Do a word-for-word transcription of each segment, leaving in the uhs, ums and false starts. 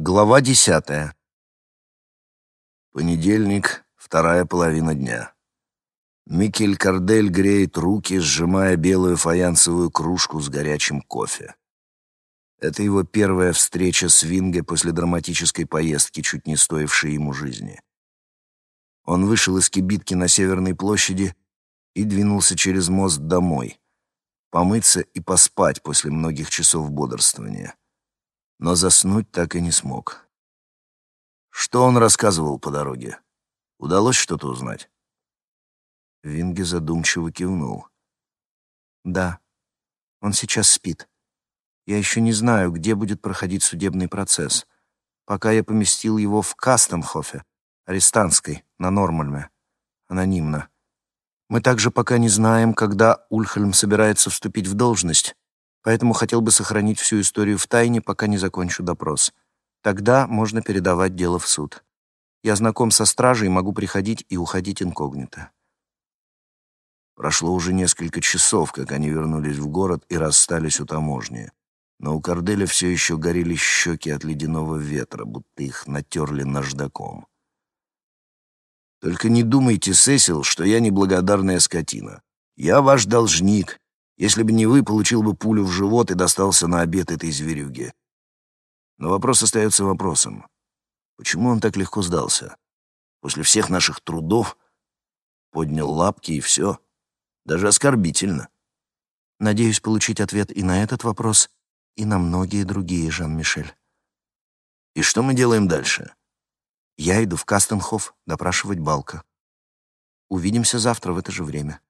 Глава десятая. Понедельник, вторая половина дня. Микель Кардель греет руки, сжимая белую фаянсовую кружку с горячим кофе. Это его первая встреча с Винге после драматической поездки, чуть не стоившей ему жизни. Он вышел из кибитки на Северной площади и двинулся через мост домой, помыться и поспать после многих часов бодрствования. Но заснуть так и не смог. Что он рассказывал по дороге? Удалось что-то узнать? Винге задумчиво кивнул. Да, он сейчас спит. Я еще не знаю, где будет проходить судебный процесс. Пока я поместил его в Кастенхофе, арестантской, на Нормальме, анонимно. Мы также пока не знаем, когда Ульхельм собирается вступить в должность, поэтому хотел бы сохранить всю историю в тайне, пока не закончу допрос. Тогда можно передавать дело в суд. Я знаком со стражей, могу приходить и уходить инкогнито. Прошло уже несколько часов, как они вернулись в город и расстались у таможни. Но у Карделя все еще горели щеки от ледяного ветра, будто их натерли наждаком. «Только не думайте, Сесил, что я неблагодарная скотина. Я ваш должник. Если бы не вы, получил бы пулю в живот и достался на обед этой зверюге. Но вопрос остается вопросом. Почему он так легко сдался? После всех наших трудов поднял лапки и все. Даже оскорбительно». Надеюсь получить ответ и на этот вопрос, и на многие другие, Жан-Мишель. И что мы делаем дальше? Я иду в Кастенхоф допрашивать Балка. Увидимся завтра в это же время.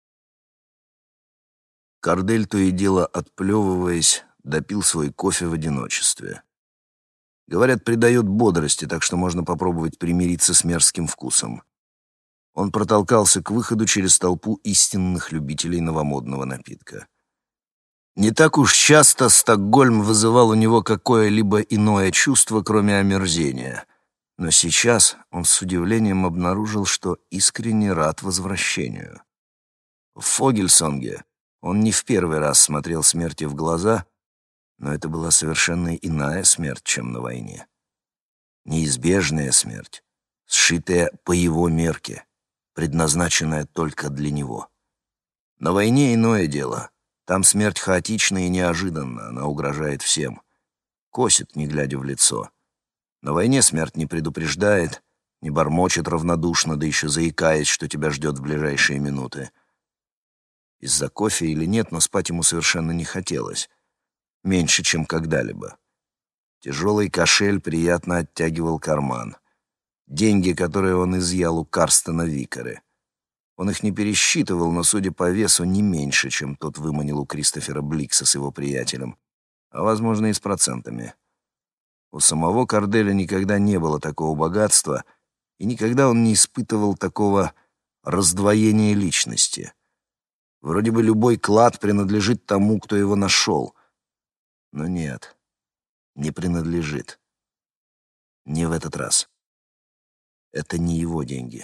Кардель, то и дело отплевываясь, допил свой кофе в одиночестве. Говорят, придает бодрости, так что можно попробовать примириться с мерзким вкусом. Он протолкался к выходу через толпу истинных любителей новомодного напитка. Не так уж часто Стокгольм вызывал у него какое-либо иное чувство, кроме омерзения. Но сейчас он с удивлением обнаружил, что искренне рад возвращению. В Фогельсонге он не в первый раз смотрел смерти в глаза, но это была совершенно иная смерть, чем на войне. Неизбежная смерть, сшитая по его мерке, предназначенная только для него. На войне иное дело. Там смерть хаотична и неожиданна, она угрожает всем. Косит, не глядя в лицо. На войне смерть не предупреждает, не бормочет равнодушно, да еще заикаясь, что тебя ждет в ближайшие минуты. Из-за кофе или нет, но спать ему совершенно не хотелось. Меньше, чем когда-либо. Тяжелый кошель приятно оттягивал карман. Деньги, которые он изъял у Карстена Викаре. Он их не пересчитывал, но, судя по весу, не меньше, чем тот выманил у Кристофера Бликса с его приятелем, а, возможно, и с процентами. У самого Карделя никогда не было такого богатства, и никогда он не испытывал такого раздвоения личности. Вроде бы любой клад принадлежит тому, кто его нашел. Но нет, не принадлежит. Не в этот раз. Это не его деньги.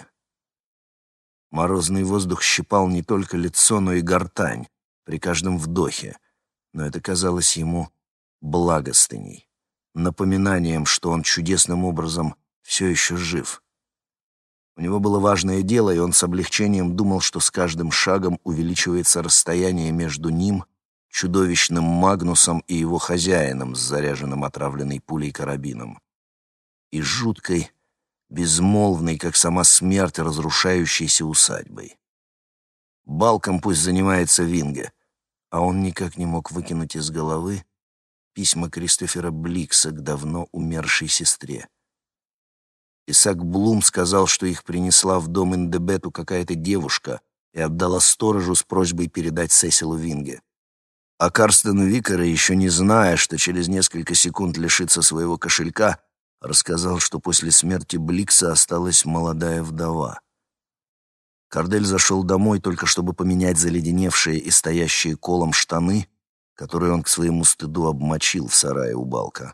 Морозный воздух щипал не только лицо, но и гортань при каждом вдохе, но это казалось ему благостыней, напоминанием, что он чудесным образом все еще жив. У него было важное дело, и он с облегчением думал, что с каждым шагом увеличивается расстояние между ним, чудовищным Магнусом, и его хозяином с заряженным отравленной пулей карабином. И жуткой, безмолвной, как сама смерть, разрушающейся усадьбой. Балком пусть занимается Винге, а он никак не мог выкинуть из головы письма Кристофера Бликса к давно умершей сестре. Исаак Блум сказал, что их принесла в дом Индебету какая-то девушка и отдала сторожу с просьбой передать Сесилу Винге. А Карстен Викаре, еще не зная, что через несколько секунд лишится своего кошелька, рассказал, что после смерти Бликса осталась молодая вдова. Кардель зашел домой только чтобы поменять заледеневшие и стоящие колом штаны, которые он к своему стыду обмочил в сарае у Балка.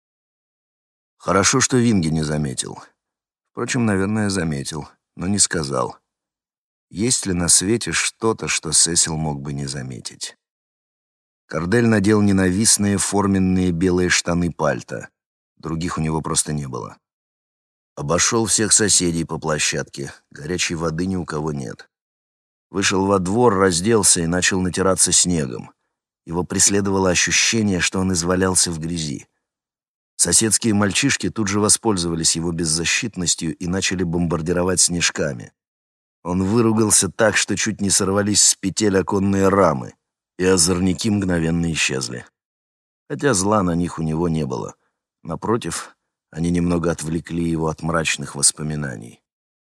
Хорошо, что Винге не заметил. Впрочем, наверное, заметил, но не сказал. Есть ли на свете что-то, что Сесил мог бы не заметить? Кардель надел ненавистные форменные белые штаны пальто. Других у него просто не было. Обошел всех соседей по площадке. Горячей воды ни у кого нет. Вышел во двор, разделся и начал натираться снегом. Его преследовало ощущение, что он извалялся в грязи. Соседские мальчишки тут же воспользовались его беззащитностью и начали бомбардировать снежками. Он выругался так, что чуть не сорвались с петель оконные рамы, и озорники мгновенно исчезли. Хотя зла на них у него не было. Напротив, они немного отвлекли его от мрачных воспоминаний.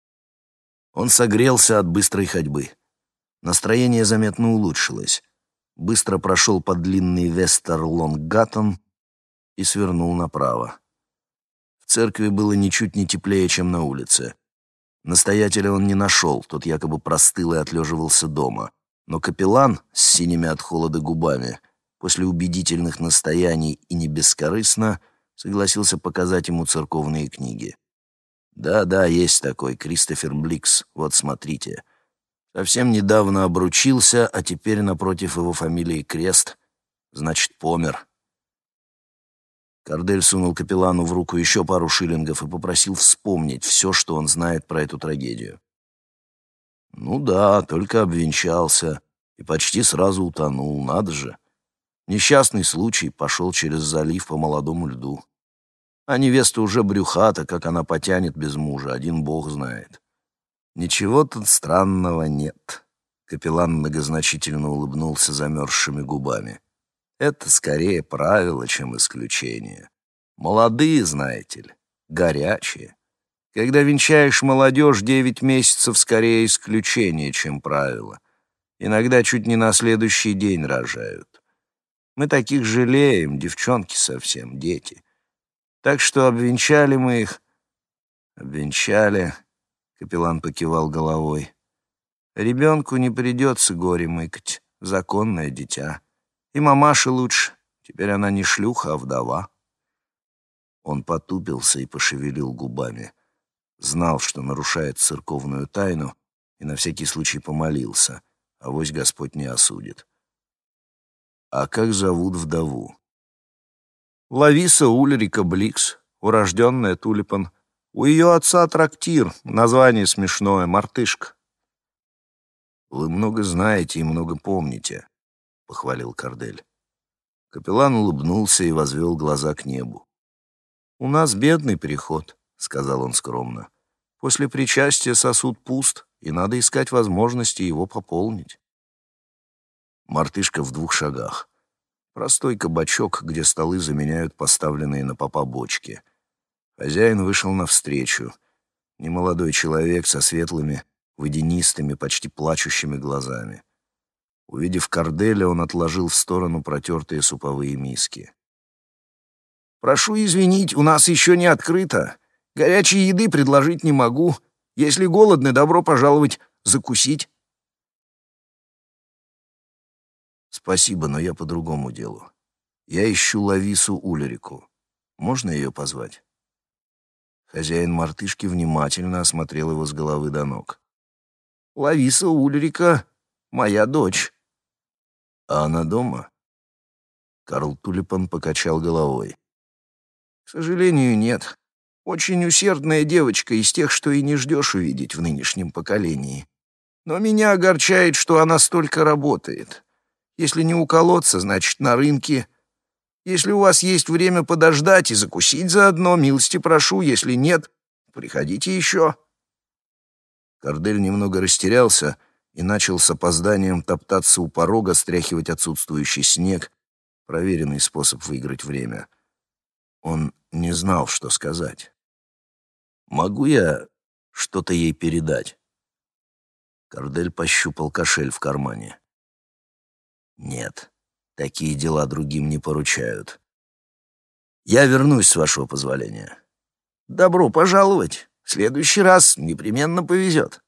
Он согрелся от быстрой ходьбы. Настроение заметно улучшилось. Быстро прошел по длинный Вестер-Лонгаттон и свернул направо. В церкви было ничуть не теплее, чем на улице. Настоятеля он не нашел, тот якобы простыл и отлеживался дома. Но капеллан с синими от холода губами после убедительных настояний и не бескорыстно согласился показать ему церковные книги. Да-да, есть такой, Кристофер Бликс, вот смотрите. Совсем недавно обручился, а теперь напротив его фамилии крест, значит, помер. Кордель сунул капеллану в руку еще пару шиллингов и попросил вспомнить все, что он знает про эту трагедию. Ну да, только обвенчался и почти сразу утонул, надо же. Несчастный случай, пошел через залив по молодому льду. А невеста уже брюхата, как она потянет без мужа, один бог знает. Ничего тут странного нет. Капеллан многозначительно улыбнулся замерзшими губами. Это скорее правило, чем исключение. Молодые, знаете ли, горячие. Когда венчаешь молодежь, девять месяцев скорее исключение, чем правило. Иногда чуть не на следующий день рожают. Мы таких жалеем, девчонки совсем, дети. Так что обвенчали мы их. Обвенчали, капеллан покивал головой. Ребенку не придется горе мыкать, законное дитя. И мамаше лучше, теперь она не шлюха, а вдова. Он потупился и пошевелил губами. Знал, что нарушает церковную тайну, и на всякий случай помолился, авось Господь не осудит. А как зовут вдову? Лависа Ульрика Бликс, урожденная Тулипан. У ее отца трактир, название смешное, мартышка. Вы много знаете и много помните, — похвалил Кордель. Капеллан улыбнулся и возвел глаза к небу. «У нас бедный приход», — сказал он скромно. «После причастия сосуд пуст, и надо искать возможности его пополнить». Мартышка в двух шагах. Простой кабачок, где столы заменяют поставленные на попа бочки. Хозяин вышел навстречу. Немолодой человек со светлыми, водянистыми, почти плачущими глазами. Увидев Корделя, он отложил в сторону протертые суповые миски. «Прошу извинить, у нас еще не открыто. Горячей еды предложить не могу. Если голодны, добро пожаловать закусить». «Спасибо, но я по другому делу. Я ищу Лавису Ульрику. Можно ее позвать?» Хозяин мартышки внимательно осмотрел его с головы до ног. «Лависа Ульрика — моя дочь». «А она дома?» Карл Тулипан покачал головой. «К сожалению, нет. Очень усердная девочка из тех, что и не ждешь увидеть в нынешнем поколении. Но меня огорчает, что она столько работает. Если не у колодца, значит, на рынке. Если у вас есть время подождать и закусить заодно, милости прошу. Если нет, приходите еще». Кордель немного растерялся и начал с опозданием топтаться у порога, стряхивать отсутствующий снег, проверенный способ выиграть время. Он не знал, что сказать. «Могу я что-то ей передать?» Кордель пощупал кошель в кармане. «Нет, такие дела другим не поручают. Я вернусь, с вашего позволения». «Добро пожаловать. В следующий раз непременно повезет».